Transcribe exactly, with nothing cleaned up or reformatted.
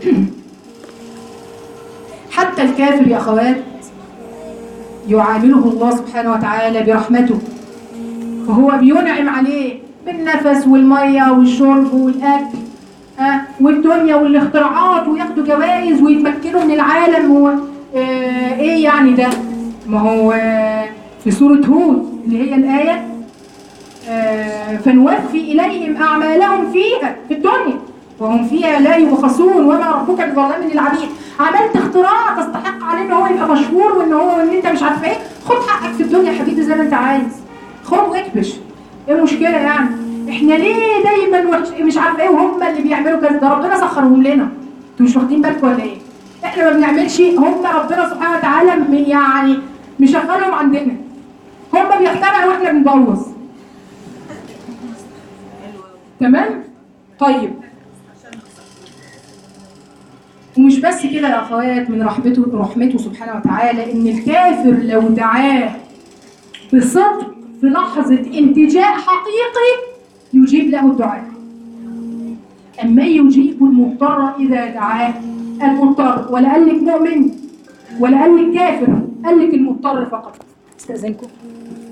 حتى الكافر يا أخوات يعامله الله سبحانه وتعالى برحمته، فهو بينعم عليه بالنفس والمية والشرب والأكل أه والدنيا والاختراعات، وياخدوا جوائز ويتمكنوا من العالم. هو آه ايه يعني ده؟ ما هو آه في سورة هود اللي هي الآية آه فنوفي إليهم أعمالهم فيها في الدنيا وهم فيها لا يبخسون وما ربك بظلام للعبيد. عملت اختراع تستحق عليه ان هو يبقى مشهور وان هو ان انت مش عارفه ايه، خد حقك في الدنيا يا حبيبي زي ما انت عايز، خد واكبش، ايه المشكله يعني؟ احنا ليه دايما مش عارفه ايه وهم اللي بيعملوا كذا؟ ده ربنا سخرهم لنا، انتوا مش واخدين بالكم ولا ايه؟ احنا ما بنعملش، هم ربنا سبحانه وتعالى يعني مشغلهم عندنا، هم بيخترعوا واحنا بنبوظ. تمام؟ طيب، ومش بس كده يا اخوات، من رحمته رحمته سبحانه وتعالى ان الكافر لو دعاه بصدق في لحظه التجاء حقيقي يجيب له الدعاء. اما يجيب المضطر اذا دعاه، المضطر، ولا قال لك مؤمن ولا قال لك كافر، قال لك المضطر فقط. استاذنكم.